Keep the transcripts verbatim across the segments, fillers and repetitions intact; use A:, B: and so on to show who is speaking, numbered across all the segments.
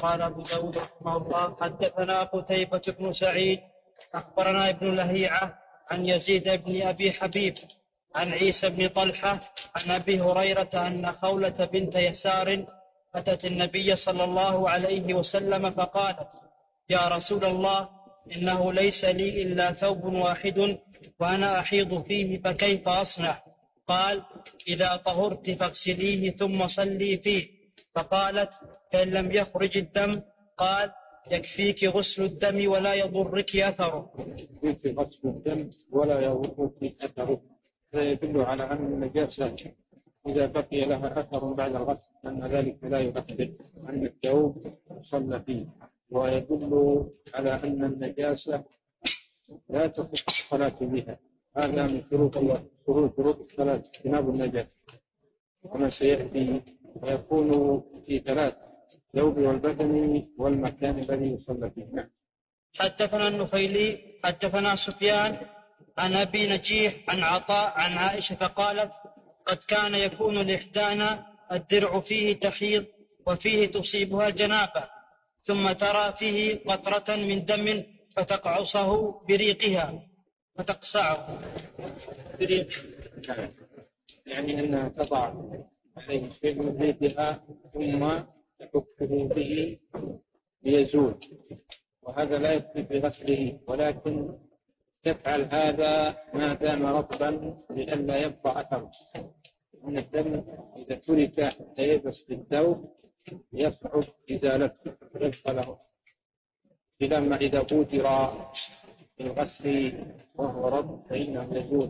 A: قال أبو داود رحمه الله حدثنا قتيبة بن سعيد أخبرنا ابن لهيعة عن يزيد بن أبي حبيب عن عيسى بن طلحة عن أبي هريرة أن خولة بنت يسار أتت النبي صلى الله عليه وسلم فقالت يا رسول الله إنه ليس لي إلا ثوب واحد وأنا أحيض فيه فكيف أصنع؟ قال إذا طهرت فاغسليه ثم صلي فيه. فقالت فإن لم يخرج الدم؟ قال يكفيك غسل الدم ولا يضرك أثره.
B: يكفيك غسل الدم ولا يضرك أثره. هذا يدل على أن النجاسة إذا بقي لها أثر بعد الغسل أن ذلك لا يؤثر أن الثوب صلى فيه، ويدل على أن النجاسة لا تصح الصلاة بها. هذا من شروط الله شروط شروط الصلاة اجتناب النجاسة، وما سيأتي ويكون في ثلاث: الثوب والبدن والمكان الذي يصلى فيه.
A: حدثنا النفيلي حدثنا سفيان عن أبي نجيح عن عطاء عن عائشة فقالت قد كان يكون لإحدانا الدرع فيه تحيض وفيه تصيبها الجنابة ثم ترى فيه قطرة من دم فتقعصه بريقها فتقصعه بريقها،
B: يعني أنها تضع عليه شيء من ريقها ثم تحكه به ليزول، وهذا لا يكفي في غسله، ولكن تفعل هذا ما دام رطبا لئلا يبقى أثر. أن الدم إذا ترك حتى يبس بالثوب يصعب إزالته يبقى له، لما إذا قدر في الغسل وهو رطب فإنه يزول.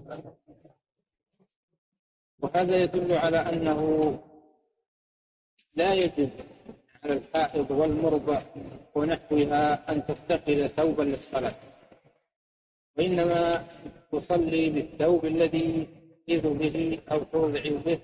B: وهذا يدل على أنه لا يجب على الحائض والمرضع ونحوها أن تتخذ ثوبا للصلاة، وإنما تصلي بالثوب الذي تحيض به أو ترضع به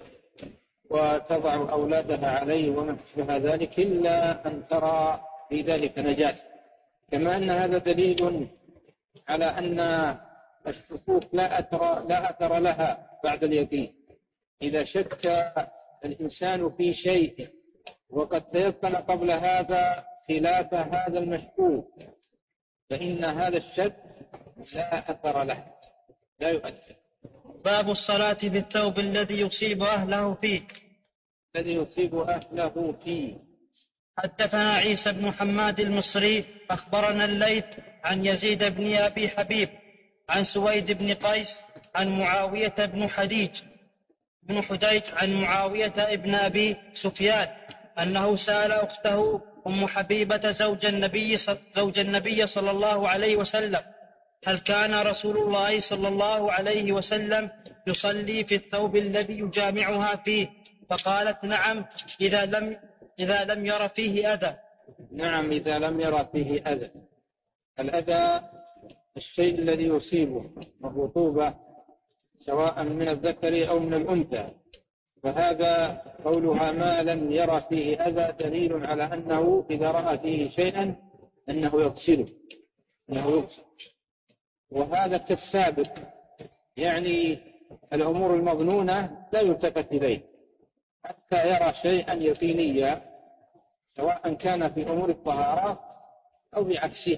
B: وتضع أولادها عليه وما أشبه ذلك، إلا أن ترى في ذلك نجاسة. كما أن هذا دليل على أن الشكوك لا أثر لا أثر لها بعد اليقين. إذا شك الإنسان في شيء وقد تيقن قبل هذا خلاف هذا المشكوك فإن هذا الشك لا أثر له، لا يؤثر.
A: باب الصلاة بالثوب الذي يصيب أهله فيه.
B: الذي يصيب أهله فيه.
A: حدثنا عيسى بن حماد المصري أخبرنا الليث عن يزيد بن أبي حبيب عن سويد بن قيس عن معاوية بن حديج بن حديج عن معاوية ابن أبي سفيان أنه سأل أخته أم حبيبة زوج النبي, زوج النبي صلى الله عليه وسلم هل كان رسول الله صلى الله عليه وسلم يصلي في الثوب الذي يجامعها فيه؟ فقالت نعم إذا لم, إذا لم ير فيه أذى.
B: نعم إذا لم ير فيه أذى. الأذى الشيء الذي يصيبه الرطوبة سواء من الذكر أو من الأنثى، فهذا قولها ما لم ير فيه أذى دليل على أنه إذا رأى فيه شيئا أنه يغسله أنه يغسل. وهذا كالسابق، يعني الأمور المظنونة لا يلتفت إليه حتى يرى شيئا يقينيا سواء كان في أمور الطهارة أو بعكسها.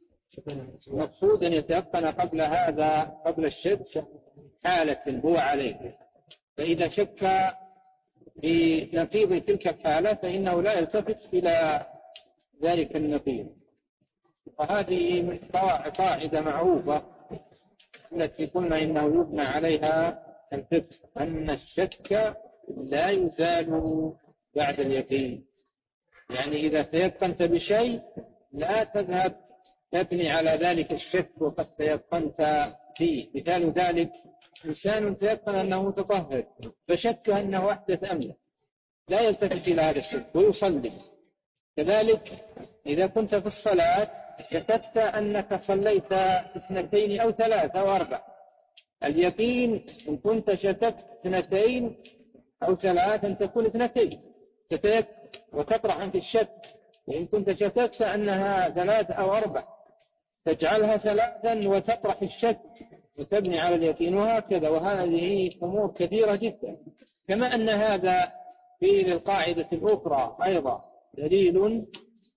B: المقصود أن يتيقن قبل هذا قبل الشك حالة هو عليه، فإذا شك في نقيض تلك الحالة فإنه لا يلتفت إلى ذلك النقيض. وهذه من قاعدة معروفة التي قلنا إنه يبنى عليها الفقه، أن الشك لا يزال بعد اليقين. يعني إذا تيقنت بشيء لا تذهب تبني على ذلك الشك وقد تيقنت فيه. مثال ذلك إنسان تيقن أنه متطهر فشك أنه أحدث أم لا، لا يلتفت إلى هذا الشك ويصلي. كذلك إذا كنت في الصلاة شككت أنك صليت اثنتين أو ثلاثة أو أربع، اليقين إن كنت شككت اثنتين أو ثلاثة أن تكون اثنتين تتيقن وتطرح عنك الشك. وإن كنت شككت أنها ثلاث أو أربع تجعلها ثلاثا وتطرح الشك وتبني على اليقين، وهكذا. وهذه أمور كثيرة جدا. كما أن هذا في القاعدة الأخرى أيضا دليل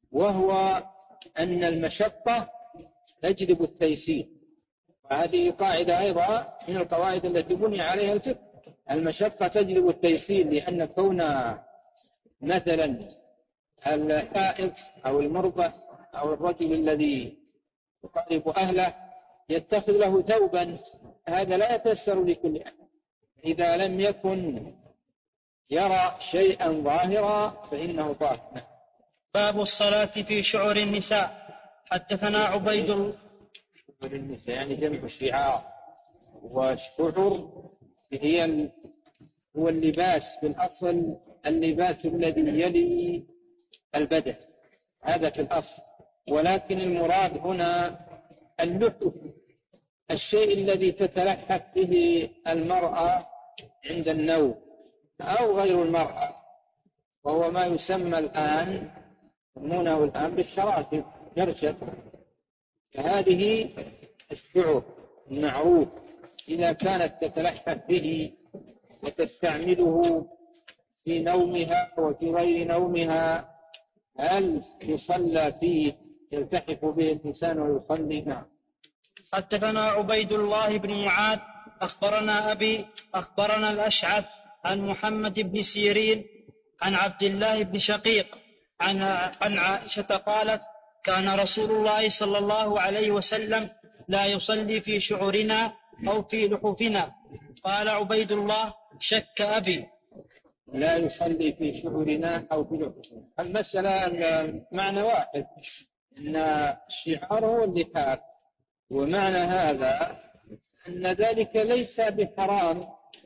B: وهو أن المشقة تجلب التيسير، وهذه قاعدة أيضا من القواعد التي بني عليها الفقه. المشقة تجلب التيسير، لأن كون مثلا الحائض أو المرضى أو الرجل الذي يقارب أهله يتخذ له ثوبا، هذا لا يتيسر لكل أحد إذا لم يكن يرى شيئا ظاهرا فإنه طاهر.
A: باب الصلاة في شعر النساء. حدثنا عبيد الله
B: النساء يعني جمع الشعار، والشعر هي هو اللباس في الأصل، اللباس الذي يلي البدن، هذا في الأصل، ولكن المراد هنا اللحف، الشيء الذي تتلحف به المرأة عند النوم أو غير المرأة، وهو ما يسمى الآن يسمونه الآن بالشراشف، جرشف. فهذه الشعر المعروف إذا كانت تتلحف به وتستعمله في نومها وفي غير نومها، هل يصلى فيه يلتحف به الإنسان ويصلي؟ نعم.
A: حدثنا عبيد الله بن معاذ أخبرنا أبي أخبرنا الأشعث عن محمد بن سيرين عن عبد الله بن شقيق عن عن عائشة قالت: كان رسول الله صلى الله عليه وسلم لا يصلي في شعرنا أو في لحوفنا. قال عبيد الله: شك أبي.
B: لا يصلي في شعرنا أو في لحوفنا، المسألة معنى واحد، أن الشعار هو اللحاف، ومعنى هذا أن ذلك ليس بحرام،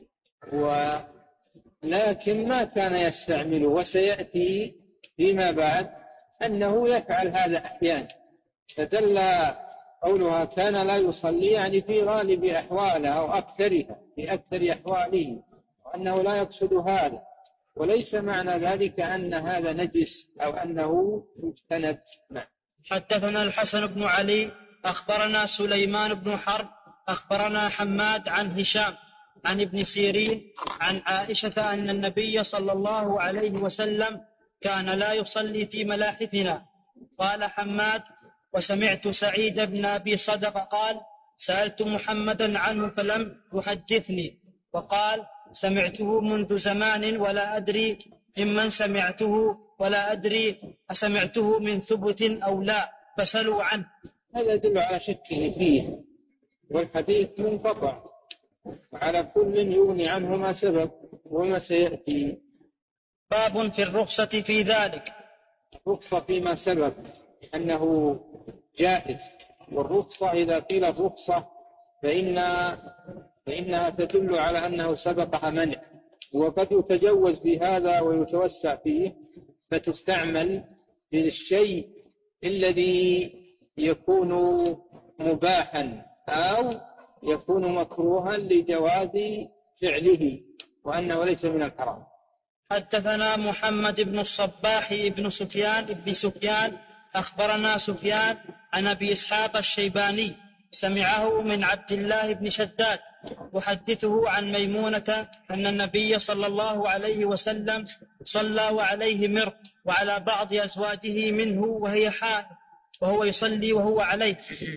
B: ولكن ما كان يستعمله، وسيأتي فيما بعد أنه يفعل هذا أحيانا. فدل قولها كان لا يصلي يعني في غالب أحواله أو أكثرها، في أكثر أحواله، وأنه لا يقصد هذا، وليس معنى ذلك أن هذا نجس أو أنه مجتنب.
A: حدثنا الحسن بن علي أخبرنا سليمان بن حرب أخبرنا حماد عن هشام عن ابن سيرين عن عائشة أن النبي صلى الله عليه وسلم كان لا يصلي في ملاحفنا. قال حماد: وسمعت سعيد بن أبي صدق قال: سألت محمدا عنه فلم يحدثني، وقال: سمعته منذ زمان ولا أدري ممن سمعته ولا أدري أسمعته من ثبت أو لا، فسلوا عنه.
B: هذا يدل على شكه فيه، والحديث منقطع، وعلى كل يغني عنه ما سبق وما سيأتي.
A: باب في الرخصة في ذلك.
B: الرخصة فيما سبق أنه جائز، والرخصة إذا قيل رخصة فإن فإنها تدل على أنه سبقها منع، وقد يتجوز بهذا ويتوسع فيه، فتستعمل في الشيء الذي يكون مباحا أو يكون مكروها لجواز فعله، وأنه ليس من الحرام.
A: حدثنا محمد بن الصباح بن سفيان بن سفيان أخبرنا سفيان عن أبي إسحاق الشيباني سمعه من عبد الله بن شداد يحدثه عن ميمونة أن النبي صلى الله عليه وسلم صلى وعليه مرق وعلى بعض أزواجه منه وهي حائض، وهو يصلي وهو عليه.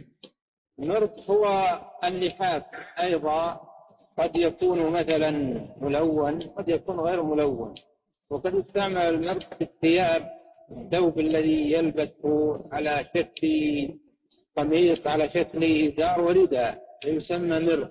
B: المرق هو اللحاف أيضا، قد يكون مثلا ملون، قد يكون غير ملون، وقد يستعمل المرق في الثياب، الثوب الذي يلبسه على شكل قميص، على شكل إزار ورداء، يسمى مرق.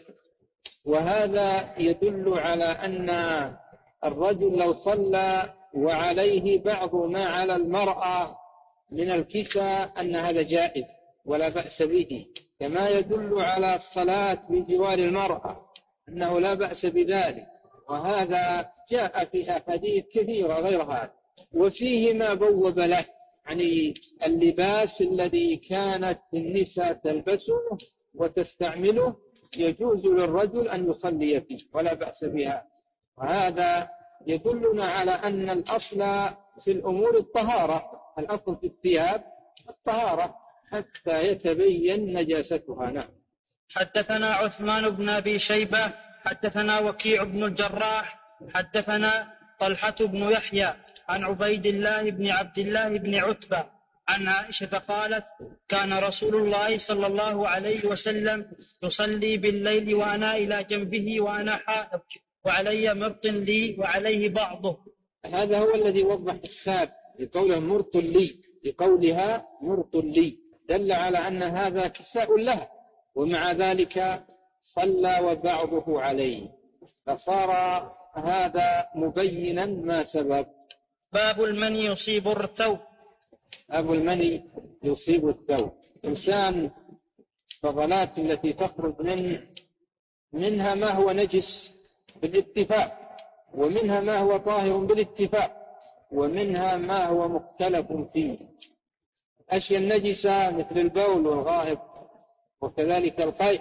B: وهذا يدل على أن الرجل لو صلى وعليه بعض ما على المرأة من الكسى أن هذا جائز ولا بأس به، كما يدل على الصلاة بجوار المرأة أنه لا بأس بذلك. وهذا جاء في أحاديث كثيرة غير هذا، وفيه ما بوب له، يعني اللباس الذي كانت النساء تلبسه وتستعمله يجوز للرجل أن يصلي فيه ولا بأس بها. وهذا يدلنا على أن الأصل في الأمور الطهارة، الأصل في الثياب الطهارة حتى يتبين نجاستها. نعم.
A: حدثنا عثمان بن أبي شيبة حدثنا وكيع بن الجراح حدثنا طلحة بن يحيى عن عبيد الله بن عبد الله بن عتبة عن عائشة قالت: كان رسول الله صلى الله عليه وسلم يصلي بالليل وأنا إلى جنبه وأنا حائض وعلي مرط لي وعليه بعضه.
B: هذا هو الذي وضح الساب بقوله مرط لي، بقولها مرط لي دل على أن هذا كساء لها، ومع ذلك صلى وبعضه عليه، فصار هذا مبينا ما سبب.
A: باب المني يصيب الثوب.
B: باب المني يصيب الثوب. إنسان فضلات التي تخرج من منها ما هو نجس بالاتفاق، ومنها ما هو طاهر بالاتفاق، ومنها ما هو مختلف فيه. أشياء النجسة مثل البول والغائط وكذلك القيء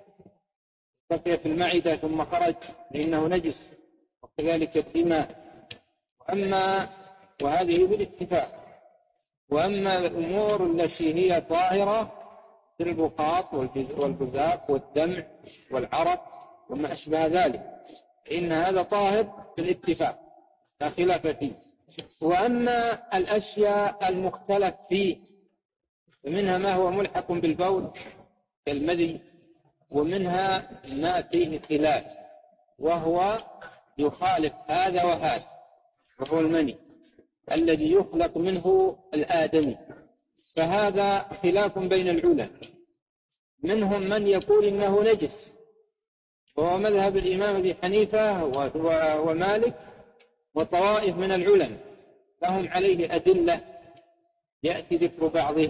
B: بقي في المعدة ثم خرج لأنه نجس، وكذلك الدماء، وأما وهذه بالاتفاق. وأما الأمور التي هي طاهرة كالبقاط والبزاق والدمع والعرق وما أشبه ذلك، إن هذا طاهر بالاتفاق لا خلاف فيه. وأما الأشياء المختلف فيه فمنها ما هو ملحق بالبول كالمذي، ومنها ما فيه خلاف وهو يخالف هذا وهذا، وهو المني الذي يخلق منه الآدمي. فهذا خلاف بين العلماء، منهم من يقول إنه نجس، وهو مذهب الإمام أبي حنيفة ومالك وطوائف من العلماء لهم عليه أدلة يأتي ذكر بعضه.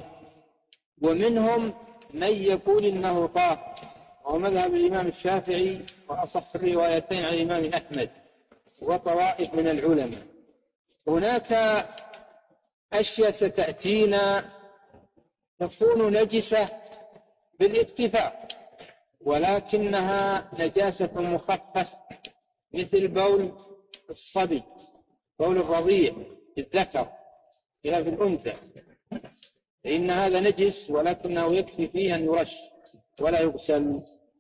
B: ومنهم من يقول إنه طاهر، وهو مذهب الإمام الشافعي وأصح الروايتين عن الإمام أحمد وطوائف من العلماء. هناك أشياء ستأتينا تكون نجسة بالاتفاق ولكنها نجاسة مخففة، مثل بول الصبي، بول الرضيع الذكر خلاف الأنثى، فإن هذا نجس ولكنه يكفي فيه أن يرش ولا يغسل.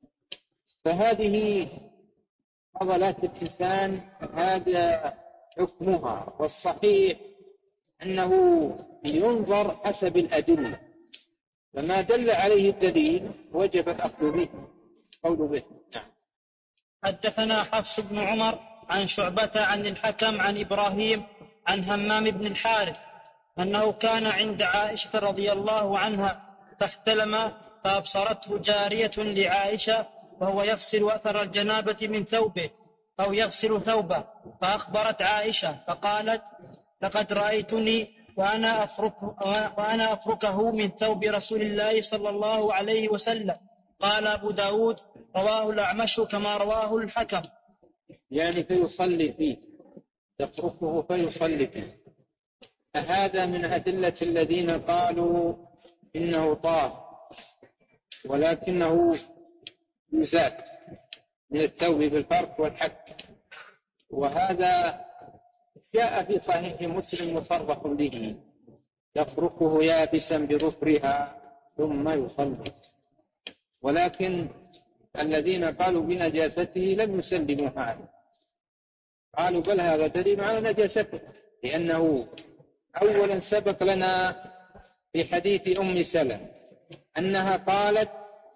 B: فهذه فضلات الإنسان هذا حكمها، والصحيح أنه ينظر حسب الأدلة، فما دل عليه الدليل وجب الأخذ به قول به. نعم.
A: حدثنا حفص بن عمر عن شعبة عن الحكم عن إبراهيم عن همام بن الحارث أنه كان عند عائشة رضي الله عنها فاحتلم فأبصرته جارية لعائشة وهو يغسل أثر الجنابة من ثوبه أو يغسل ثوبه، فأخبرت عائشة فقالت: لقد رأيتني وأنا أفرك وأنا أفركه من ثوب رسول الله صلى الله عليه وسلم. قال أبو داود: رواه الأعمش كما رواه الحكم.
B: يعني فيصلي فيه، يفركه فيصلي فيه. هذا من أدلة الذين قالوا إنه طاهر ولكنه يزاد من الثوب بالفرق والحك، وهذا جاء في صحيح مسلم مصرح به: يفركه يابسا بظفرها ثم يصلي. ولكن الذين قالوا بنجاسته لم يسلموا هذا، قالوا بل هذا دليل على نجاسته، لأنه أولا سبق لنا في حديث أم سلمة أنها قالت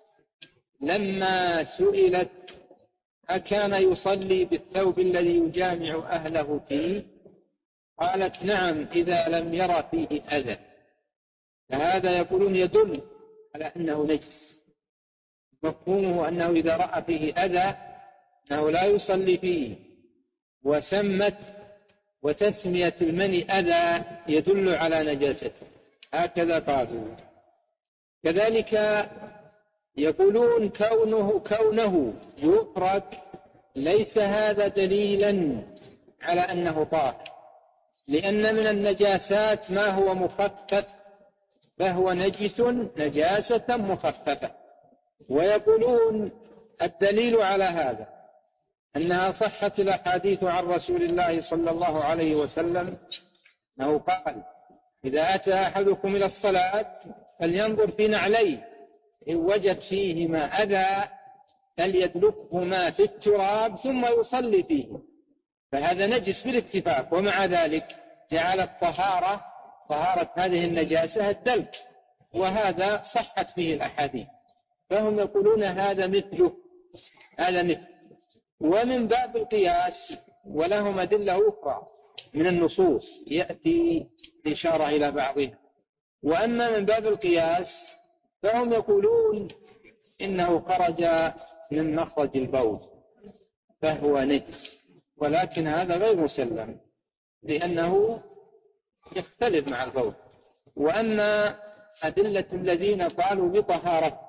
B: لما سئلت أكان يصلي بالثوب الذي يجامع أهله فيه، قالت: نعم إذا لم ير فيه أذى. فهذا يقولون يدل على أنه نجس، مفهومه أنه إذا رأى فيه أذى أنه لا يصلي فيه. وسمت وتسمية المني أذى يدل على نجاسته، هكذا قالوا. كذلك يقولون كونه كونه يفرك ليس هذا دليلا على أنه طاهر، لأن من النجاسات ما هو مخفف فهو نجس نجاسة مخففة. ويقولون الدليل على هذا أنها صحت الأحاديث عن رسول الله صلى الله عليه وسلم أنه قال: إذا أتى أحدكم إلى الصلاة فلينظر في نعليه، إن وجد فيهما أذى فليدلكهما في التراب ثم يصلي فيه. فهذا نجس بالاتفاق، ومع ذلك جعل الطهارة طهارة هذه النجاسة الدلك، وهذا صحت فيه الأحاديث، فهم يقولون هذا مثله، هذا مثل. ومن باب القياس ولهم أدلة أخرى من النصوص يأتي إشارة إلى بعضها. وأما من باب القياس فهم يقولون إنه خرج من مخرج البول فهو نجس، ولكن هذا غير مسلم لأنه يختلف مع البول. وأما أدلة الذين قالوا بطهارة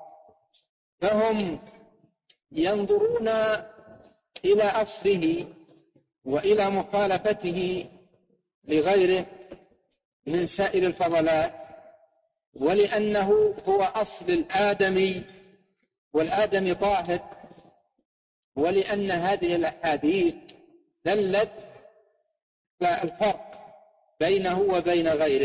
B: فهم ينظرون إلى أصله وإلى مخالفته لغيره من سائر الفضلات، ولأنه هو أصل الآدمي والآدم طاهر، ولأن هذه الأحاديث دلت على الفرق بينه وبين غيره.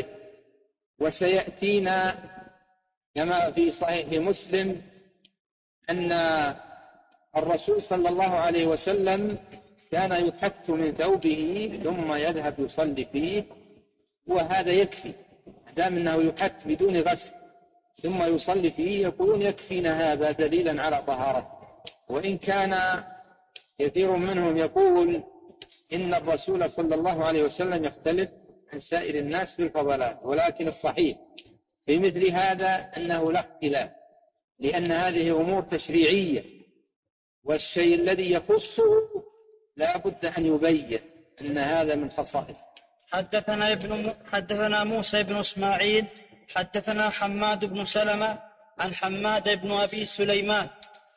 B: وسيأتينا كما في صحيح مسلم أن الرسول صلى الله عليه وسلم كان يحك من ثوبه ثم يذهب يصلي فيه، وهذا يكفي دام أنه يحك بدون غسل ثم يصلي فيه، يقولون يكفينا هذا دليلا على طهارته. وإن كان كثير منهم يقول إن الرسول صلى الله عليه وسلم يختلف عن سائر الناس في الفضلات، ولكن الصحيح في مثل هذا أنه لا اختلاف، لأن هذه أمور تشريعية، والشيء الذي يخصه لا بد أن يبين أن هذا من خصائص.
A: حدثنا ابن حدثنا موسى بن إسماعيل حدثنا حماد بن سلمة عن حماد بن أبي سليمان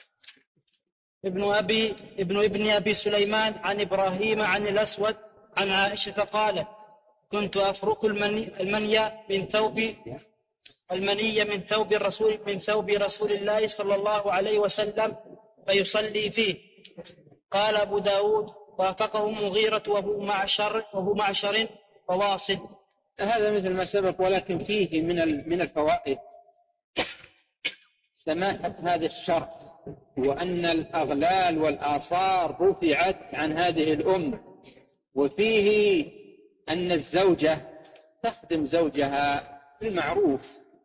A: ابن أبي ابن ابن أبي سليمان عن إبراهيم عن الأسود عن عائشة قالت: كنت أفرك المني, المني من ثوب المني من ثوب الرسول من ثوب رسول الله صلى الله عليه وسلم فيصلي فيه. قال أبو داود: وافقه مغيرة وهو معشر وهو معشر فواصل.
B: هذا مثل ما سبق، ولكن فيه من من الفوائد سماحة هذا الشرط، وأن الأغلال والآثار رفعت عن هذه الأمة، وفيه أن الزوجة تخدم زوجها بالمعروف،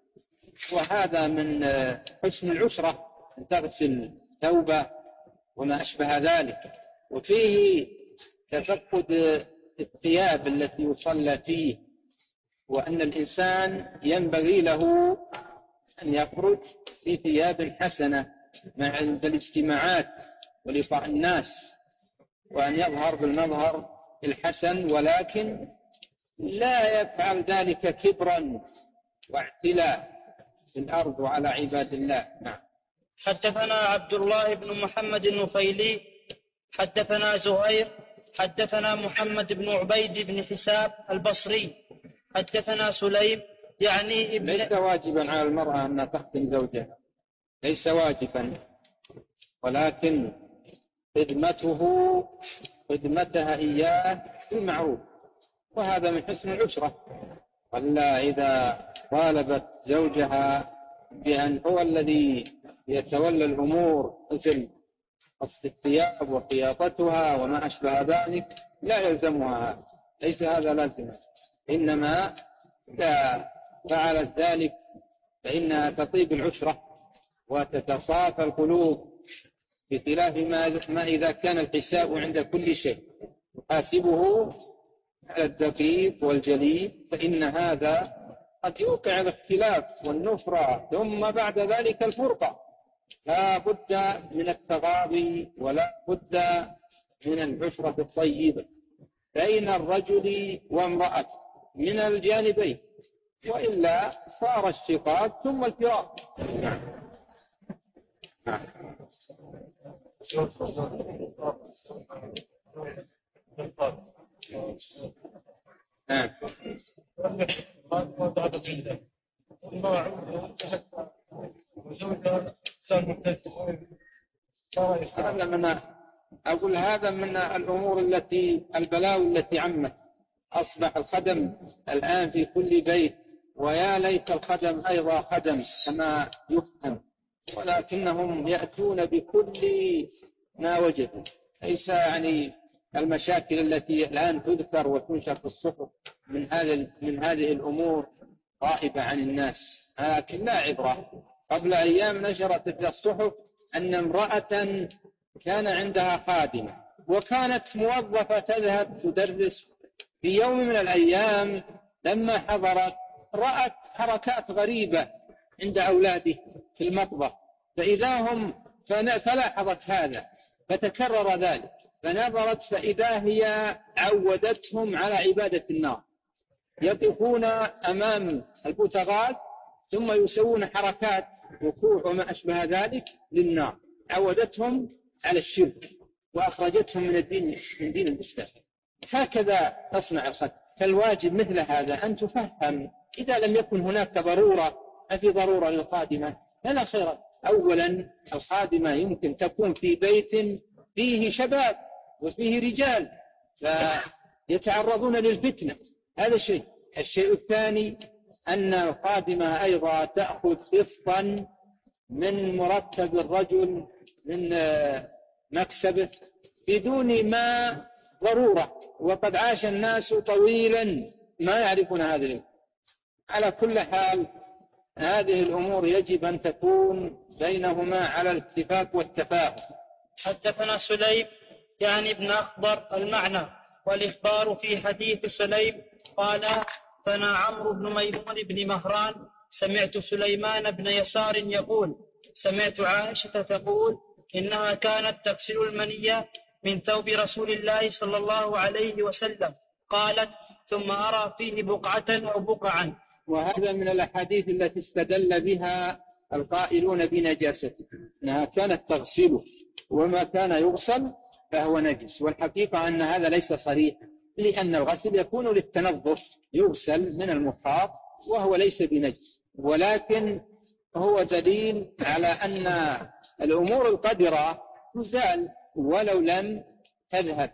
B: وهذا من حسن العشرة أن تغسل ثوبه وما أشبه ذلك. وفيه تفقد الثياب التي يصلى فيه، وأن الإنسان ينبغي له أن يخرج في ثياب حسنة مع الاجتماعات ولقاء الناس، وأن يظهر بالمظهر الحسن، ولكن لا يفعل ذلك كبرا واعتلاء في الأرض وعلى عباد الله. نعم.
A: حدثنا عبد الله بن محمد النفيلي حدثنا زهير حدثنا محمد بن عبيد بن حساب البصري حدثنا سليم يعني ابن
B: ليس واجبا على المرأة أن تخدم زوجها، ليس واجبا، ولكن خدمته خدمتها إياه بالمعروف، وهذا من حسن العشرة. ولا إذا طالبت زوجها بأن هو الذي يتولى الأمور مثل قصد الثياب وخياطتها وما أشبه ذلك لا يلزمها هذا، ليس هذا لازم. إنما إذا فعلت ذلك فإنها تطيب العشرة وتتصافى القلوب، بخلاف ما إذا كان الحساب عند كل شيء يحاسبه على الدقيق والجليل، فإن هذا قد يوقع الاختلاف والنفرة ثم بعد ذلك الفرقة. لا بد من التغاضي ولا بد من العشرة الطيبة بين الرجل وامرأته من الجانبين، وإلا صار الشقاق ثم الفراق. نعم. هذا من أقول هذا من الأمور التي البلاوي التي عمت. أصبح الخدم الآن في كل بيت، ويا ليت الخدم أيضا خدم كما يفهم، ولكنهم يأتون بكل ما وجدوا. ليس يعني المشاكل التي الآن تذكر وتنشر في الصحف من هذه من هذه الأمور غائبة عن الناس، لكن لا عبرة. قبل أيام نشرت في الصحف أن امرأة كان عندها خادمة وكانت موظفة تذهب تدرس. في يوم من الأيام لما حضرت رأت حركات غريبة عند أولاده في المطبخ، فإذا هم فلاحظت هذا فتكرر ذلك، فنظرت فإذا هي عودتهم على عبادة النار، يقفون أمام البوتاغاز ثم يسوون حركات وقوع وما أشبه ذلك للنار، عودتهم على الشرك وأخرجتهم من الدين من دين الإسلام. هكذا تصنع الخد. فالواجب مثل هذا أن تفهم. إذا لم يكن هناك ضرورة، أفي ضرورة للخادمة فلا خير. أولا الخادمة يمكن تكون في بيت فيه شباب وفيه رجال فيتعرضون للفتنة، هذا الشيء. الشيء الثاني أن الخادمة أيضا تأخذ قسطا من مرتب الرجل من مكسبه بدون ما ضرورة، وقد عاش الناس طويلا ما يعرفون هذا الأمر. على كل حال هذه الأمور يجب أن تكون بينهما على الاتفاق والتفاهم.
A: حدثنا سليم يعني ابن أخضر المعنى، والإخبار في حديث سليم قال فنا عمرو بن ميمون بن مهران سمعت سليمان بن يسار يقول سمعت عائشة تقول إنها كانت تغسل المنية من ثوب رسول الله صلى الله عليه وسلم. قالت ثم أرى فيه بقعة أو بقعا.
B: وهذا من الأحاديث التي استدل بها القائلون بنجاسته، أنها كانت تغسله وما كان يغسل فهو نجس. والحقيقة أن هذا ليس صريح، لأن الغسل يكون للتنظف، يغسل من المخاط وهو ليس بنجس، ولكن هو دليل على أن الأمور القدرة تزال ولو لم تذهب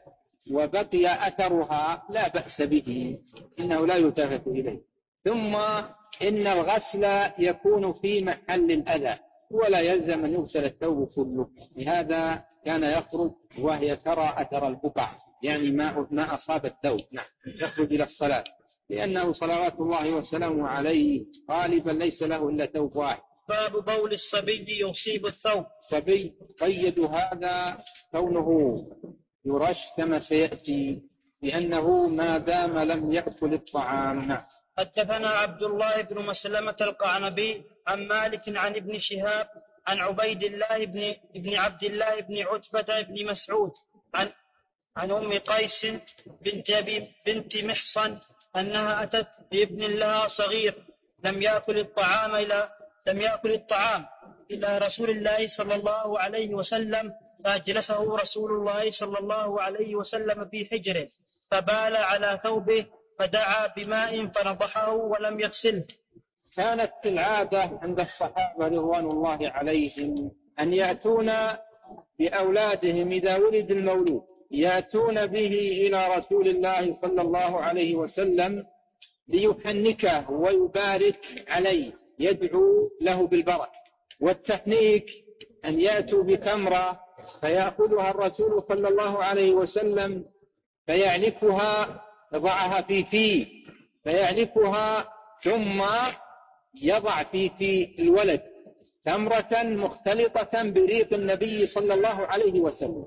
B: وبقي أثرها لا بأس به، إنه لا يلتفت إليه. ثم إن الغسل يكون في محل الأذى ولا يلزم أن يغسل الثوب كله، لهذا كان يخرج وهي ترى أثر البقع، يعني ما ما أصاب الثوب، نعم يخرج إلى الصلاة، لأنه صلوات الله وسلامه عليه غالبا ليس له إلا ثوب واحد.
A: باب بول الصبي يصيب الثوب.
B: صبي قيد هذا كونه يرش كما سيأتي، لأنه ما دام لم يأكل الطعام.
A: حدثنا عبد الله بن مسلمة القعنبي عن مالك عن ابن شهاب عن عبيد الله بن, بن عبد الله بن عتبة بن مسعود عن, عن أم قيس بنت, أبي بنت محصن أنها أتت بابن لها صغير لم يأكل الطعام إلى لم يأكل الطعام إلى رسول الله صلى الله عليه وسلم، فأجلسه رسول الله صلى الله عليه وسلم في حجره فبال على ثوبه فدعا بماء فنضحه ولم يغسله.
B: كانت العادة عند الصحابة رضوان الله عليهم أن يأتون بأولادهم إذا ولد المولود يأتون به إلى رسول الله صلى الله عليه وسلم ليحنكه ويبارك عليه، يدعو له بالبركة. والتحنيك أن يأتوا بتمرة فيأخذها الرسول صلى الله عليه وسلم فيعلكها، يضعها في فيه فيعلكها ثم يضع في في الولد تمرة مختلطة بريق النبي صلى الله عليه وسلم،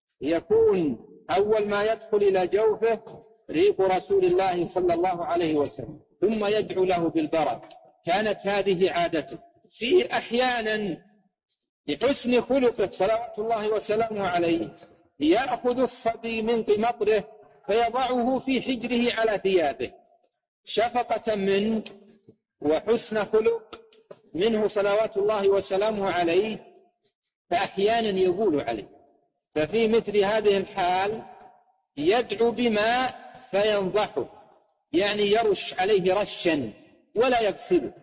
B: يكون أول ما يدخل إلى جوفه ريق رسول الله صلى الله عليه وسلم، ثم يدعو له بالبركة. كانت هذه عادته. في أحيانا لحسن خلقه صلوات الله وسلامه عليه يأخذ الصبي من قمطره فيضعه في حجره على ثيابه شفقة منه وحسن خلق منه صلوات الله وسلامه عليه، فأحيانا يبول عليه. ففي مثل هذه الحال يدعو بماء فينضحه، يعني يرش عليه رشا ولا يغسله،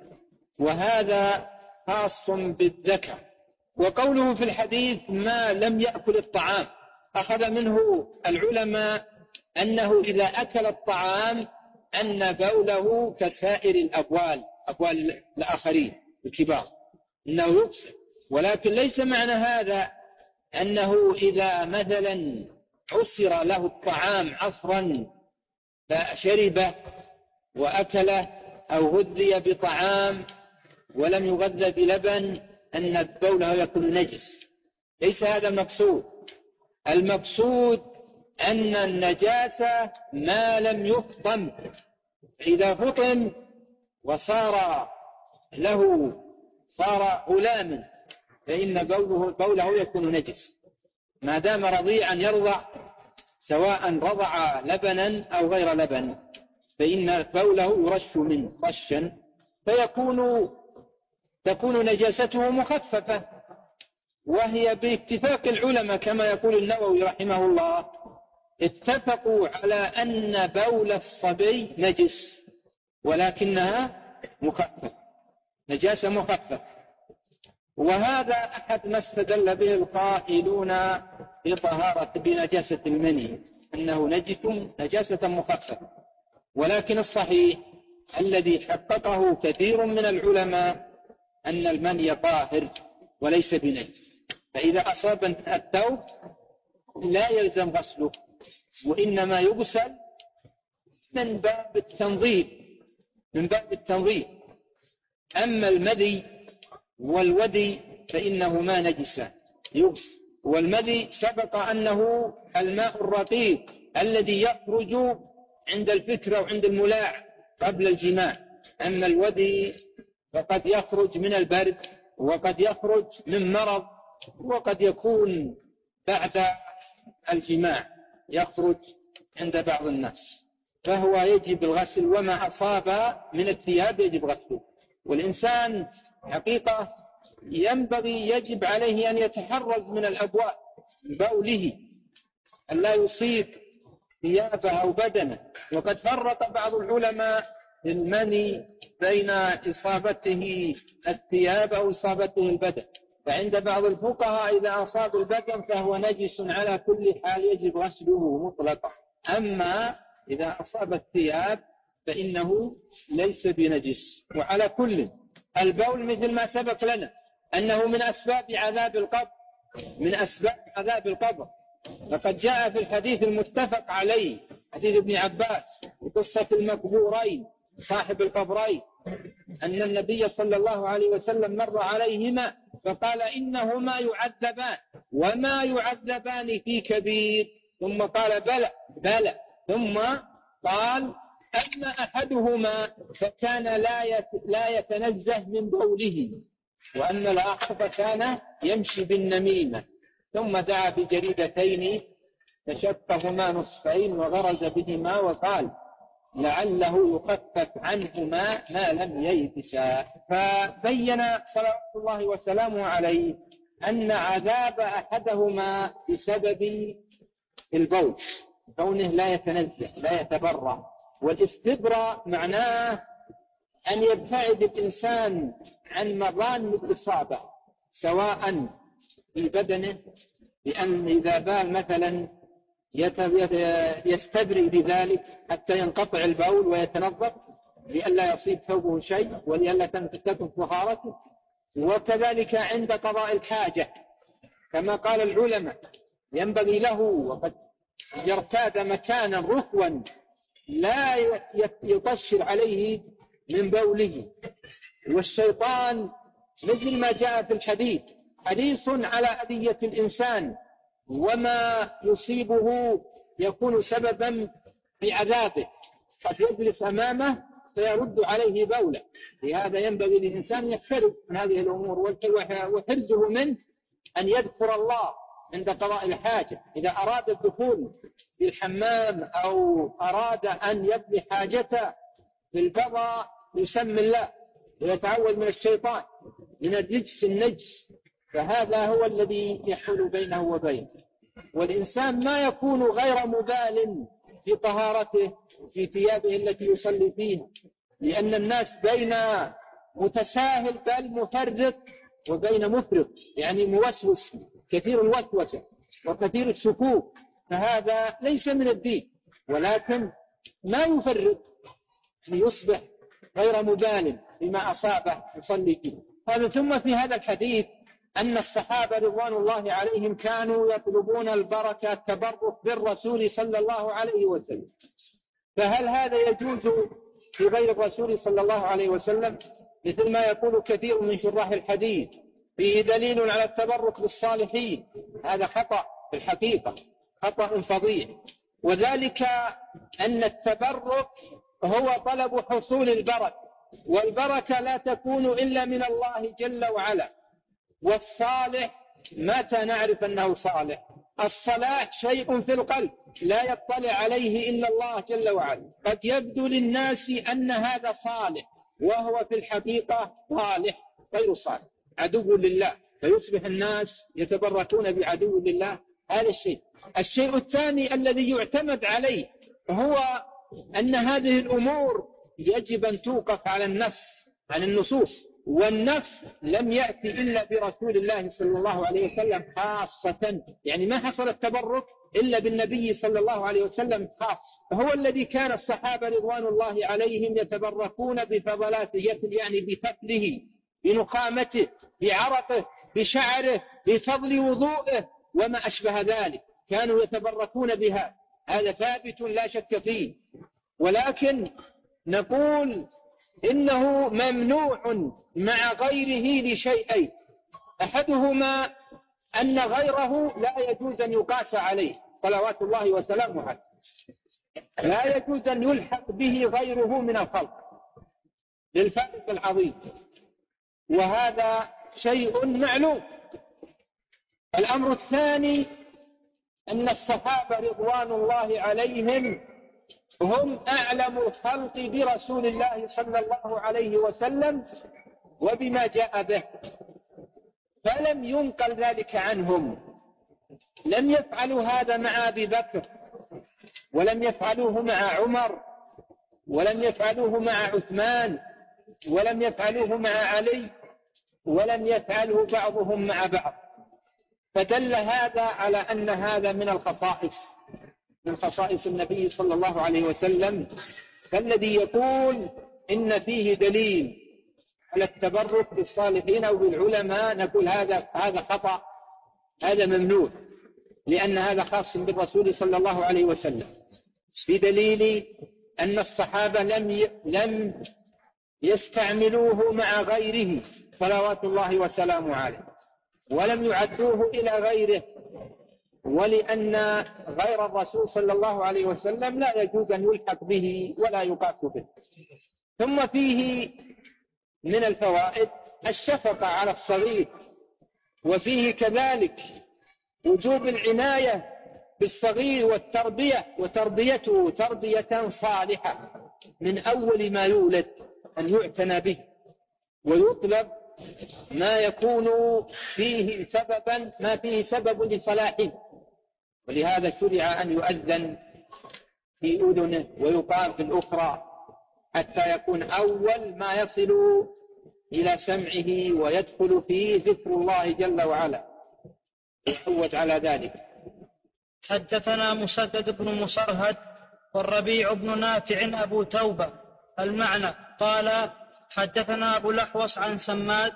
B: وهذا خاص بالذكر. وقوله في الحديث ما لم يأكل الطعام أخذ منه العلماء أنه إذا أكل الطعام أن بوله كسائر الأبوال، أبوال الآخرين الكبار، أنه يغسل. ولكن ليس معنى هذا أنه إذا مثلا عصر له الطعام عصرا فشربه وأكله أو غذي بطعام ولم يغذى بلبن أن بوله يكون نجس. ليس هذا المقصود. المقصود أن النجاسة ما لم يفطم، إذا فطم وصار له صار غلاما فإن بوله, بوله يكون نجس، ما دام رضيعا يرضع، سواء رضع لبنا أو غير لبن، فإن بوله يرش منه رشا فيكون تكون نجاسته مخففة. وهي باتفاق العلماء كما يقول النووي رحمه الله، اتفقوا على أن بول الصبي نجس ولكنها مخففة، نجاسة مخففة. وهذا أحد ما استدل به القائلون بطهارة بنجاسة المني، أنه نجس نجاسة مخففة. ولكن الصحيح الذي حققه كثير من العلماء أن المني طاهر وليس بنجس، فإذا أصاب الثوب لا يلزم غسله، وإنما يغسل من باب التنظيف من باب التنظيف أما المذي والودي فإنهما نجسان يغسل. والمذي سبق أنه الماء الرقيق الذي يخرج عند الفكرة وعند الملاع قبل الجماع. أما الودي فقد يخرج من البرد، وقد يخرج من مرض، وقد يكون بعد الجماع يخرج عند بعض الناس، فهو يجب الغسل. وما أصاب من الثياب يجب غسله. والإنسان حقيقة ينبغي يجب عليه أن يتحرز من الأبواب بوله، أن لا يصيب ثيابه أو بدنه. وقد فرق بعض العلماء في المني بين إصابته الثياب أو إصابته البدن، فعند بعض الفقهاء إذا أصاب البدن فهو نجس على كل حال يجب غسله مطلقا، أما إذا أصاب الثياب فإنه ليس بنجس. وعلى كل البول مثل ما سبق لنا أنه من أسباب عذاب القبر من أسباب عذاب القبر فقد جاء في الحديث المتفق عليه حديث ابن عباس قصة المقبورين صاحب القبرين أن النبي صلى الله عليه وسلم مر عليهما فقال إنهما يعذبان وما يعذبان في كبير، ثم قال بلى بلى ثم قال أما أحدهما فكان لا يتنزه من بوله، وأما الآخر فكان يمشي بالنميمة. ثم دعا بجريدتين فشقهما نصفين وغرز بهما وقال لعله يخفف عنهما ما لم ييبسا. فبين صلوات الله وسلامه عليه أن عذاب أحدهما بسبب البول، كونه لا يتنزه لا يتبرع. والاستبراء معناه أن يبتعد الإنسان عن مظان الإصابة سواء في بدنه، بأن إذا بال مثلا يستبرئ بذلك حتى ينقطع البول ويتنظف لئلا يصيب ثوبه شيء ولئلا تكون طهارته. وكذلك عند قضاء الحاجة كما قال العلماء ينبغي له وقد يرتاد مكانا رخوا لا يطشر عليه من بوله. والشيطان مثل ما جاء في الحديث حريص على أذية الإنسان، وما يصيبه يكون سببا في عذابه، قد يجلس أمامه فيرد عليه بوله. لهذا ينبغي للإنسان يحترز من هذه الأمور، وحرزه منه أن يذكر الله عند قضاء الحاجة. إذا أراد الدخول في الحمام أو أراد أن يقضي حاجته في الفضاء يسمي الله ويتعوذ من الشيطان من الرجس النجس، فهذا هو الذي يحول بينه وبينه. والإنسان ما يكون غير مبال في طهارته في ثيابه التي يصلي فيها، لأن الناس بين متساهل بل مفرط وبين مفرط، يعني موسوس كثير الوسوسة وكثير الشكوك، فهذا ليس من الدين، ولكن ما يفرط يعني يصبح غير مبال بما أصابه يصلي فيه. هذا ثم في هذا الحديث أن الصحابة رضوان الله عليهم كانوا يطلبون البركة التبرك بالرسول صلى الله عليه وسلم، فهل هذا يجوز في غير الرسول صلى الله عليه وسلم، مثل ما يقول كثير من شراح الحديث فيه دليل على التبرك بالصالحين. هذا خطأ في الحقيقة، خطأ فظيع، وذلك أن التبرك هو طلب حصول البركة، والبركة لا تكون إلا من الله جل وعلا. والصالح متى نعرف أنه صالح؟ الصلاح شيء في القلب لا يطلع عليه إلا الله جل وعلا. قد يبدو للناس أن هذا صالح وهو في الحقيقة صالح غير صالح، عدو لله، فيصبح الناس يتبركون بعدو لله. هذا الشيء. الشيء الثاني الذي يعتمد عليه هو أن هذه الأمور يجب أن توقف على النفس، على النصوص، والنفس لم يأتي إلا برسول الله صلى الله عليه وسلم خاصة. يعني ما حصل التبرك إلا بالنبي صلى الله عليه وسلم خاص، فهو الذي كان الصحابة رضوان الله عليهم يتبركون بفضلاته، يعني بفضله، بنقامته، بعرقه، بشعره، بفضل وضوئه وما أشبه ذلك، كانوا يتبركون بها. هذا ثابت لا شك فيه. ولكن نقول إنه ممنوع مع غيره لشيئين: أحدهما أن غيره لا يجوز أن يقاس عليه صلوات الله وسلامه عليه، لا يجوز أن يلحق به غيره من الخلق للفارق العظيم، وهذا شيء معلوم. الأمر الثاني أن الصحابة رضوان الله عليهم هم أعلم الخلق برسول الله صلى الله عليه وسلم وبما جاء به، فلم ينقل ذلك عنهم. لم يفعلوا هذا مع أبي بكر، ولم يفعلوه مع عمر، ولم يفعلوه مع عثمان، ولم يفعلوه مع علي، ولم يفعله بعضهم مع بعض. فدل هذا على أن هذا من الخصائص، من خصائص النبي صلى الله عليه وسلم. فالذي يقول إن فيه دليل على التبرك بالصالحين أو بالعلماء نقول هذا هذا خطأ، هذا ممنوع، لأن هذا خاص بالرسول صلى الله عليه وسلم، بدليل أن الصحابة لم لم يستعملوه مع غيره صلوات الله وسلامه عليه، ولم يعدوه إلى غيره، ولأن غير الرسول صلى الله عليه وسلم لا يجوز أن يلحق به ولا يقاس به. ثم فيه من الفوائد الشفقة على الصغير، وفيه كذلك وجوب العناية بالصغير والتربية، وتربيته تربية صالحة من أول ما يولد أن يعتنى به، ويطلب ما يكون فيه سببا ما فيه سبب لصلاحه. ولهذا شرع أن يؤذن في أذنه ويقام في الأخرى حتى يكون أول ما يصل إلى سمعه ويدخل فيه ذكر الله جل وعلا، يحوج على ذلك.
A: حدثنا مسدد بن مصرهد والربيع بن نافع أبو توبة. المعنى: قال حدثنا أبو الأحوص عن سماك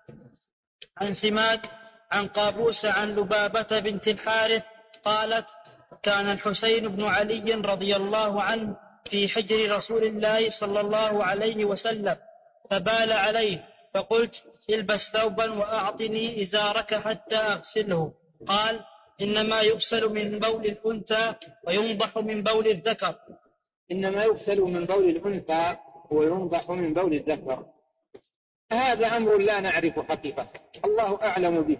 A: عن سماك عن قابوس عن لبابة بنت الحارث قالت: كان الحسين بن علي رضي الله عنه في حجر رسول الله صلى الله عليه وسلم، فبال عليه، فقلت: البس ثوبا وأعطني إزارك حتى أغسله. قال: إنما يغسل من بول الأنثى وينضح من بول الذكر.
B: إنما يغسل من بول الأنثى وينضح من بول الذكر. هذا أمر لا نعرف حقيقة، الله أعلم به.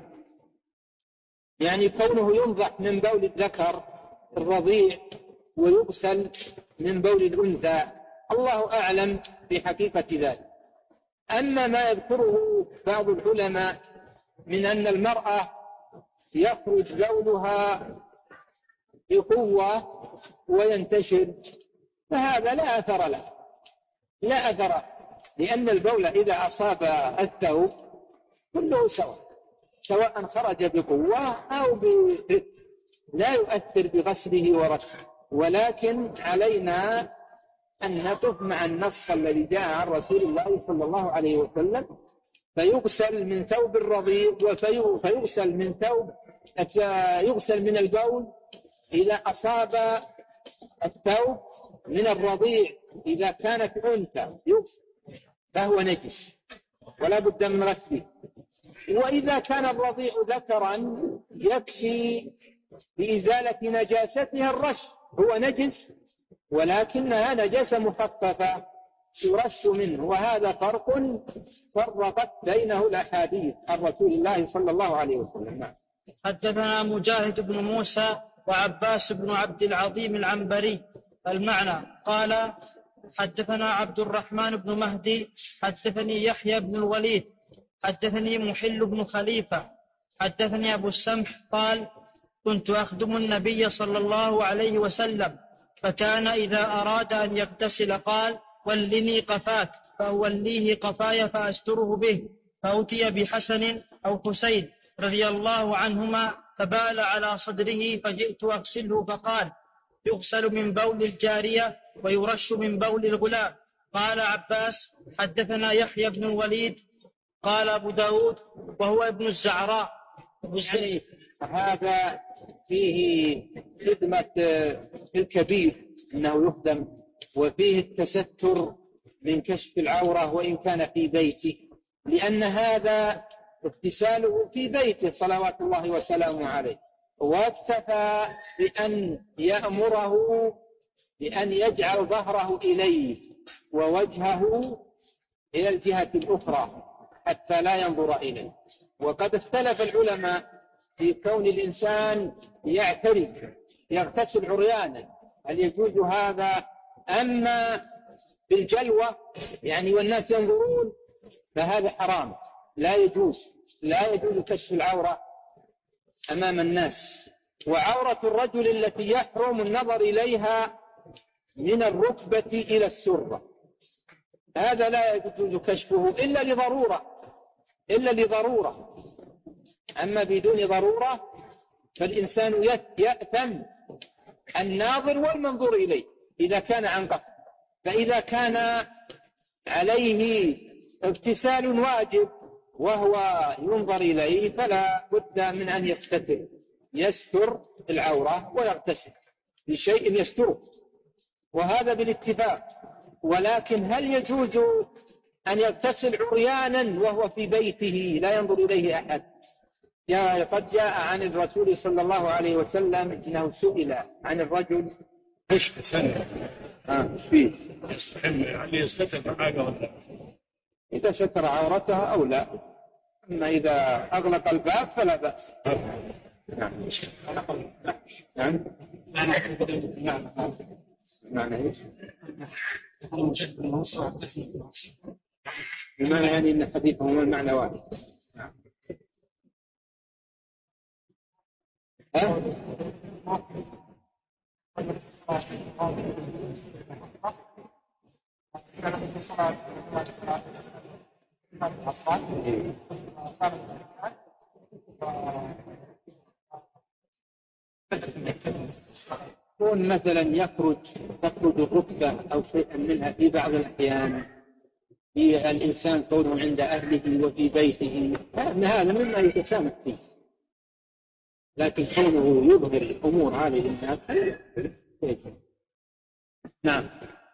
B: يعني كونه ينضح من بول الذكر الرضيع ويغسل من بول الأنثى، الله أعلم بحقيقة ذلك. أما ما يذكره بعض العلماء من أن المرأة يخرج بولها بقوة وينتشر، فهذا لا أثر له، لا أثر، لأن البول إذا أصاب الثوب كله سواء، سواء خرج بقوة أو برفق، لا يؤثر بغسله ورشه. ولكن علينا أن نقف مع النص الذي جاء عن رسول الله صلى الله عليه وسلم، فيغسل من ثوب الرضيع وفيغسل من ثوب يغسل من البول إذا أصاب الثوب من الرضيع إذا كانت أنثى يغسل فهو نجس ولا بد من غسله، وإذا كان الرضيع ذكرا يكفي بإزالة نجاستها الرش، هو نجس ولكنها نجاسة مخففة يرش منه، وهذا فرق فرقت بينه الأحاديث عن رسول الله صلى الله عليه وسلم.
A: حدثنا مجاهد بن موسى وعباس بن عبد العظيم العنبري المعنى قال حدثنا عبد الرحمن بن مهدي حدثني يحيى بن الوليد حدثني محل بن خليفة حدثني أبو السمح قال كنت أخدم النبي صلى الله عليه وسلم فكان إذا أراد أن يغتسل قال ولني قفاك، فأوليه قفاي فأستره به، فأتي بحسن أو حسين رضي الله عنهما فبال على صدره فجئت أغسله فقال يغسل من بول الجارية ويرش من بول الغلام. قال عباس حدثنا يحيى بن الوليد قال أبو داود وهو ابن الزعراء.
B: يعني هذا فيه خدمة الكبير أنه يخدم، وفيه التستر من كشف العورة وإن كان في بيته، لأن هذا اغتساله في بيته صلوات الله وسلامه عليه، واكتفى بأن يأمره بأن يجعل ظهره إليه ووجهه إلى الجهة الأخرى حتى لا ينظر إليه. وقد اختلف العلماء في كون الإنسان يعترك يغتسل عريانا، هل يجوز هذا؟ أما بالجلوة يعني والناس ينظرون فهذا حرام، لا يجوز، لا يجوز كشف العورة أمام الناس. وعورة الرجل التي يحرم النظر إليها من الركبة إلى السرة هذا لا يجوز كشفه إلا لضرورة إلا لضرورة أما بدون ضرورة فالإنسان يأثم الناظر والمنظور إليه إذا كان عن قصد. فإذا كان عليه اغتسال واجب وهو ينظر إليه فلا بد من أن يستتر يستر العورة ويغتسل بشيء يستره، وهذا بالاتفاق. ولكن هل يجوز أن يغتسل عريانا وهو في بيته لا ينظر إليه أحد؟ قد جاء عن الرسول صلى الله عليه وسلم أنه سئل عن الرجل
C: ايش تسأل
B: آه فيه
C: يعني يستتر بحاجة ولا
B: إذا ستر عورتها أو لا، أما إذا أغلق الباب فلا بأس. نعم نعم نعم معنى إيش؟ بمعنى يعني أن حديثهما المعنى واحد. نعم ها؟ كون مثلا يخرج تخرج الركبة أو شيئا منها في بعض الأحيان في الإنسان كونه عند أهله وفي بيته هذا مما يتسامح فيه، لكن كونه يظهر الأمور هذه للناس. نعم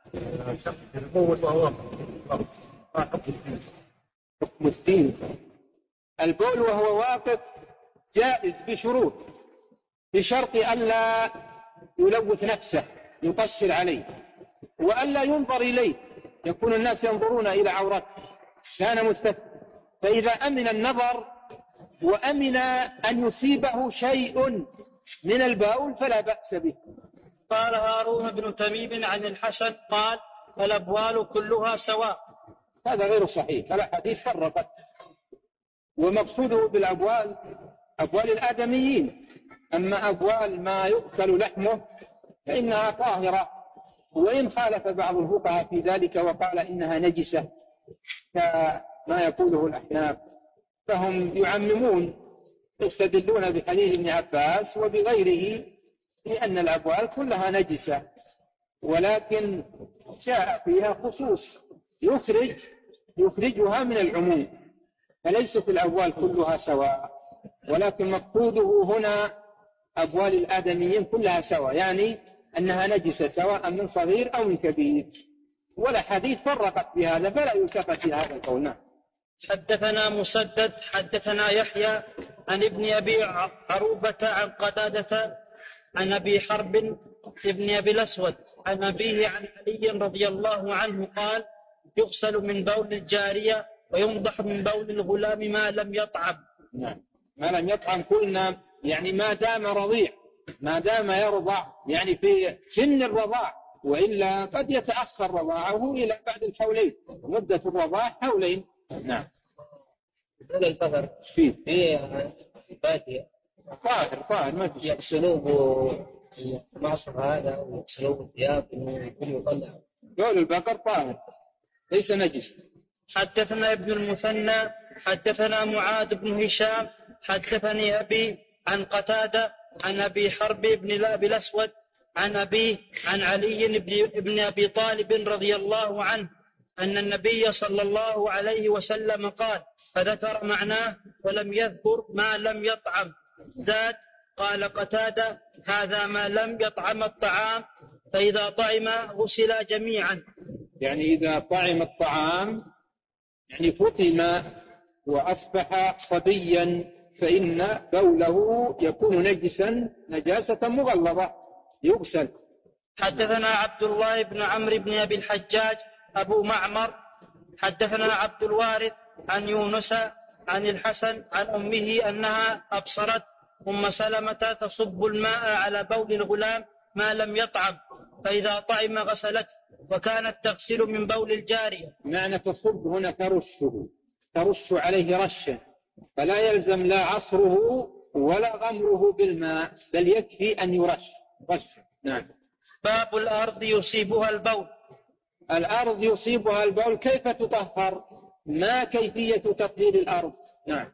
B: حكم الدين البول وهو واقف جائز بشروط، بشرط ألا يلوث نفسه يقشر عليه وألا ينظر إليه يكون الناس ينظرون إلى عورته كان مستثنى. فإذا أمن النظر وأمن أن يصيبه شيء من البول فلا بأس به.
A: قال هارون بن تميم عن الحسن قال الأبوال كلها سواء.
B: هذا غير صحيح، الحديث فرقت، ومقصوده بالأبوال أبوال الآدميين، أما أبوال ما يؤكل لحمه فإنها طاهرة، وإن خالف بعض الفقهاء في ذلك وقال إنها نجسة كما يقوله الأحناف فهم يعممون يستدلون بحديث ابن عباس وبغيره لأن الأبوال كلها نجسة، ولكن جاء فيها خصوص يخرج يخرجها من العموم، فليست الأبوال كلها سواء، ولكن مقصوده هنا أبوال الآدميين كلها سواء، يعني أنها نجسة سواء من صغير أو من كبير، ولا حديث فرقت بهذا، فلا يلتفت في هذا القول. نعم.
A: حدثنا مسدد حدثنا يحيى عن ابن أبي عروبة عن قتادة عن أبي حرب ابن أبي الأسود عن أبيه عن علي رضي الله عنه قال: يغسل من بول الجارية وينضح من بول الغلام ما لم يطعم.
B: نعم. ما لم يطعم قلنا يعني ما دام رضيع، ما دام يرضع، يعني في سن الرضاع، وإلا قد يتأخر رضاعه إلى بعد الحولين، مدة الرضاع حولين. نعم.
A: هذا البقر
B: فيه
A: فيه بادية
B: طاهر طاهر ما في شيء.
A: يغسلوه المعصر هذا ويغسلوه الثياب ويكون يطلع.
B: بول البقر طاهر ليس نجس.
A: حدثنا ابن المثنى حدثنا معاذ بن هشام حدثني أبي عن قتادة عن أبي حرب بن أبي الأسود عن أبيه عن علي بن أبي طالب رضي الله عنه أن النبي صلى الله عليه وسلم قال، فذكر معناه ولم يذكر ما لم يطعم. زاد قال قتادة: هذا ما لم يطعم الطعام، فإذا طعم غسلا جميعا.
B: يعني إذا طعم الطعام يعني فطم وأصبح صبيا فإن بوله يكون نجسا نجاسة مغلظة يغسل.
A: حدثنا عبد الله بن عمرو بن أبي الحجاج أبو معمر حدثنا عبد الوارث عن يونس عن الحسن عن أمه أنها أبصرت أم سلمة تصب الماء على بول الغلام ما لم يطعم، فإذا طعم غسلته، وكانت تغسل من بول الجارية.
B: معنى تصب هنا ترشه، ترش عليه رشا، فلا يلزم لا عصره ولا غمره بالماء، بل يكفي أن يرش رش. نعم.
A: باب الأرض يصيبها البول.
B: الأرض يصيبها البول كيف تطهر؟ ما كيفية تطهير الأرض؟ نعم.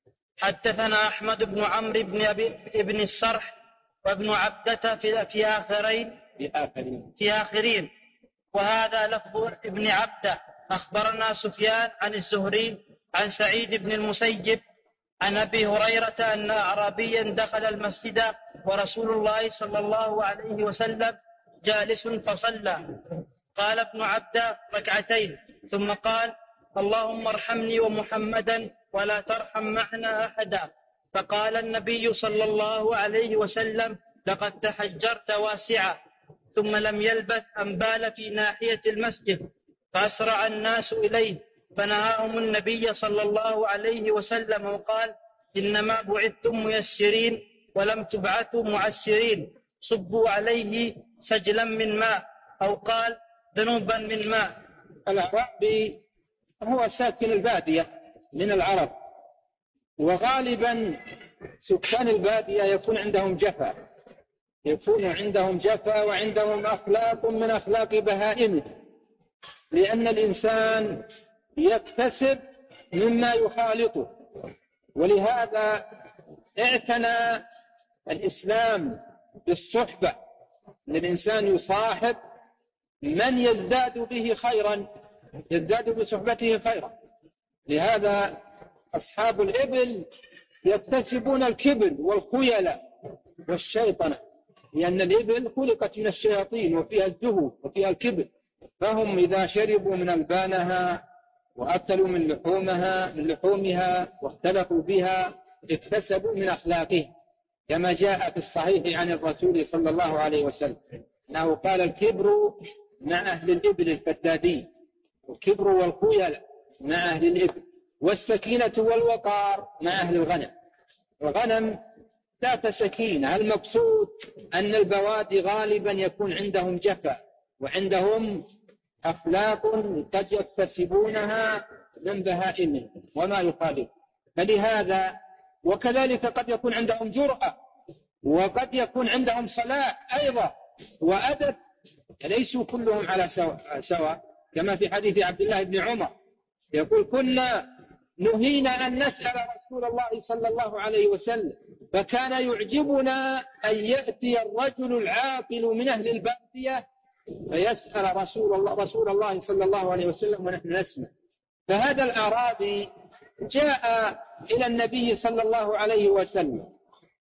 A: حدثنا أحمد بن عمرو بن أبي ابن السرح وابن عبدة في في آخرين
B: في آخرين
A: في آخرين وهذا لفظ ابن عبدة. أخبرنا سفيان عن الزهري عن سعيد بن المسيب عن أبي هريرة أن أعرابيا دخل المسجد ورسول الله صلى الله عليه وسلم جالس فصلى. قال ابن عبدة: ركعتين، ثم قال: اللهم ارحمني ومحمدا ولا ترحم معنا أحدا. فقال النبي صلى الله عليه وسلم: لقد تحجرت واسعا. ثم لم يلبث أن بال في ناحية المسجد، فأسرع الناس إليه، فنهاهم النبي صلى الله عليه وسلم وقال: إنما بعثتم ميسرين ولم تبعثوا معسرين، صبوا عليه سجلا من ماء، أو قال ذنوبا من ماء.
B: الأعرابي هو ساكن البادية من العرب، وغالبا سكان البادية يكون عندهم جفا، يكون عندهم جفا وعندهم أخلاق من أخلاق بهائمه، لأن الإنسان يكتسب مما يخالطه، ولهذا اعتنى الإسلام بالصحبة، أن الإنسان يصاحب من يزداد به خيرا، يزداد بصحبته خيرا. لهذا أصحاب الإبل يكتسبون الكبر والخيلة والشيطنة، لأن الإبل خلقت من الشياطين وفيها الزهو وفيها الكبر، فهم إذا شربوا من ألبانها وأكلوا من لحومها من لحومها واختلطوا بها اكتسبوا من أخلاقه، كما جاء في الصحيح عن الرسول صلى الله عليه وسلم أنه قال: الكبر مع أهل الإبل الفدادين، الكبر والخيلة مع أهل الإبل، والسكينة والوقار مع أهل الغنم. الغنم ذات سكينة. المقصود أن البوادي غالبا يكون عندهم جفا وعندهم أخلاق قد يكتسبونها من بهائم وما يخالف، فلهذا وكذلك قد يكون عندهم جرأة، وقد يكون عندهم صلاح أيضا وأدب، ليسوا كلهم على سواء سوا، كما في حديث عبد الله بن عمر يقول: كنا نهينا أن نسأل رسول الله صلى الله عليه وسلم، فكان يعجبنا أن يأتي الرجل العاقل من أهل البادية فيسأل رسول الله, رسول الله صلى الله عليه وسلم ونحن نسمع. فهذا الأعرابي جاء إلى النبي صلى الله عليه وسلم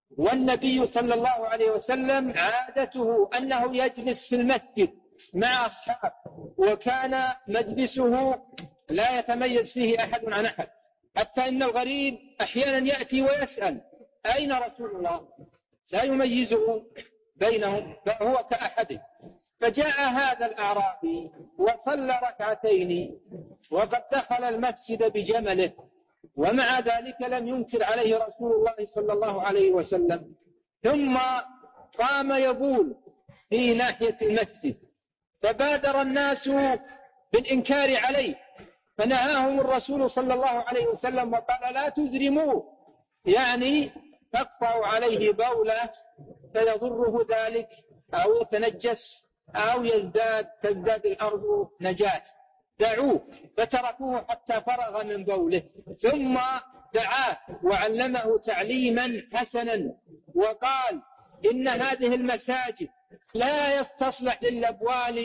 B: والنبي صلى الله عليه وسلم عادته أنه يجلس في المسجد مع أصحابه، وكان مجلسه لا يتميز فيه أحد عن أحد، حتى إن الغريب أحيانا يأتي ويسأل أين رسول الله، لا يميزه بينهم فهو كأحد. فجاء هذا الأعرابي وصلى ركعتين وقد دخل المسجد بجمله، ومع ذلك لم ينكر عليه رسول الله صلى الله عليه وسلم، ثم قام يبول في ناحية المسجد، فبادر الناس بالإنكار عليه، فنهاهم الرسول صلى الله عليه وسلم وقال لا تزرموه، يعني تقطع عليه بوله فيضره ذلك أو يتنجس أو يزداد تزداد الأرض نجاسة، دعوه، فتركوه حتى فرغ من بوله، ثم دعاه وعلمه تعليما حسنا وقال إن هذه المساجد لا يستصلح للأبوال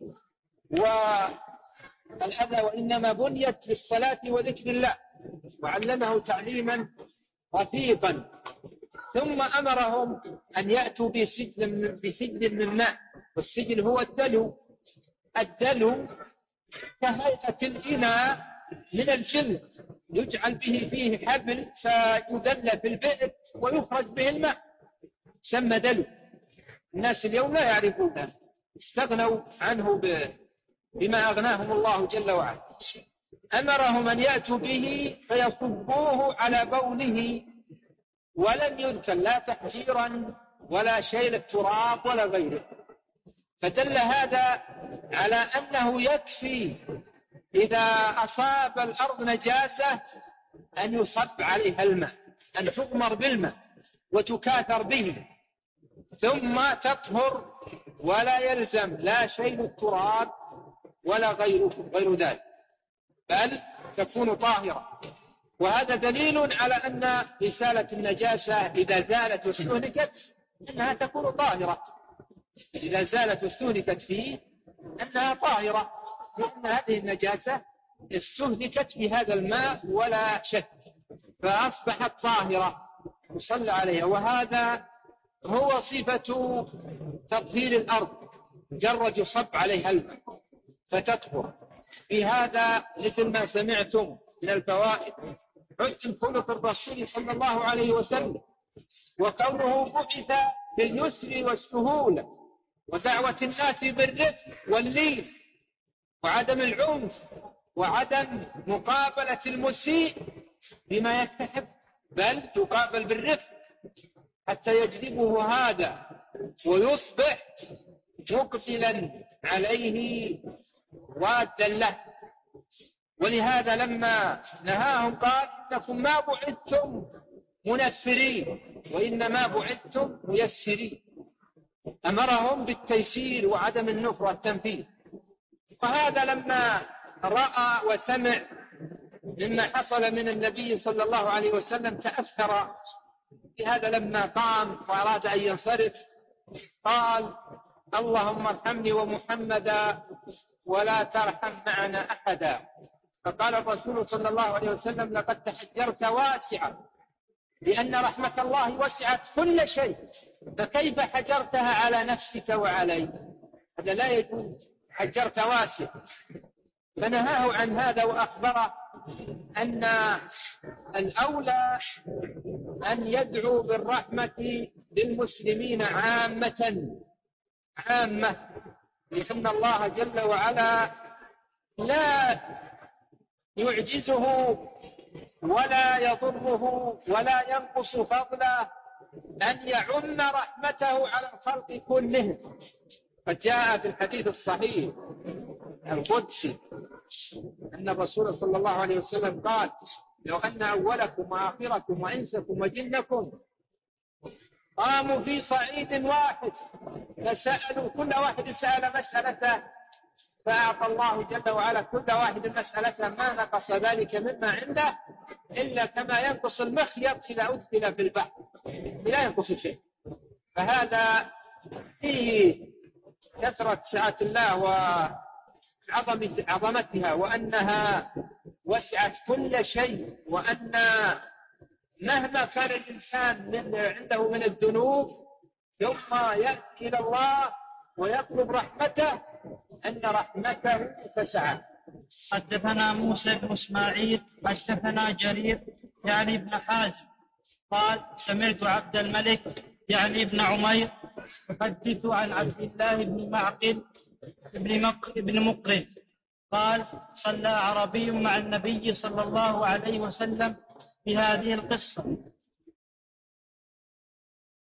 B: والأذى، وإنما بنيت للصلاة وذكر الله، وعلمه تعليما رفيقا. ثم أمرهم أن يأتوا بسجل, بسجل من ماء، والسجل هو الدلو، الدلو كهيئة الإناء من الجلد يجعل به فيه حبل فيدل في البئر ويخرج به الماء، سمى دلو. الناس اليوم لا يعرفونه، استغنوا عنه بما أغناهم الله جل وعلا. أمرهم أن يأتوا به فيصبوه على بوله، ولم يذكر لا تحجيرا ولا شيل التراب ولا غيره، فدل هذا على أنه يكفي إذا أصاب الأرض نجاسة أن يصب عليها الماء، أن تغمر بالماء وتكاثر به ثم تطهر، ولا يلزم لا شيل التراب ولا غيره غير ذلك، بل تكون طاهرة. وهذا دليل على أن إزالة النجاسة إذا زالت واستهلكت أنها تكون طاهرة، إذا زالت واستهلكت فيه أنها طاهرة، لأن هذه النجاسة استهلكت في هذا الماء ولا شك، فأصبحت طاهرة وصلى عليها. وهذا هو صفة تطهير الأرض، جرد يصب عليها الماء فتطهر. في هذا مثل ما سمعتم من الفوائد حسن خلق الرسول صلى الله عليه وسلم، وكونه بعث باليسر والسهولة، ودعوة الناس بالرفق واللين، وعدم العنف، وعدم مقابلة المسيء بما يستحق، بل تقابل بالرفق حتى يجذبه هذا ويصبح مقبلا عليه وادا له. ولهذا لما نهاهم قال إنكم ما بعثتم منفرين وإنما بعثتم ميسرين، أمرهم بالتيسير وعدم النفر والتنفيذ. وهذا لما رأى وسمع مما حصل من النبي صلى الله عليه وسلم تأثر بهذا، لما قام وأراد أن ينصرف قال اللهم ارحمني ومحمدا ولا ترحم معنا أحدا. فقال الرسول صلى الله عليه وسلم لقد تحجرت واسعا، لأن رحمة الله وسعت كل شيء، فكيف حجرتها على نفسك وعلي؟ هذا لا يجوز، حجرت واسع. فنهاه عن هذا وأخبره أن الأولى أن يدعو بالرحمة للمسلمين عامة عامة، لأن الله جل وعلا لا يعجزه ولا يضره ولا ينقص فضله أن يعم رحمته على الخلق كلهم. قد جاء في الحديث الصحيح القدسي أن الرسول صلى الله عليه وسلم قال لو أن أولكم وآخركم وإنسكم وجنكم قاموا في صعيد واحد فسألوا كل واحد سأل مسألته فأعطى الله جل وعلا كل واحد مسألته ما نقص ذلك مما عنده إلا كما ينقص المخيط إذا أدخل في البحر، لا ينقص شيء. فهذا فيه كثرة سعة الله وعظمتها، وأنها وسعت كل شيء، وأن مهما كان الإنسان من عنده من الذنوب ثم يأتي إلى الله ويطلب رحمته أن رحمته تسعه.
A: حدثنا موسى بن إسماعيل حدثنا جرير يعني ابن حازم قال سمعت عبد الملك يعني ابن عمير يحدث عن عبد الله بن معقل بن مقرن قال صلى عربي مع النبي صلى الله عليه وسلم بهذه القصة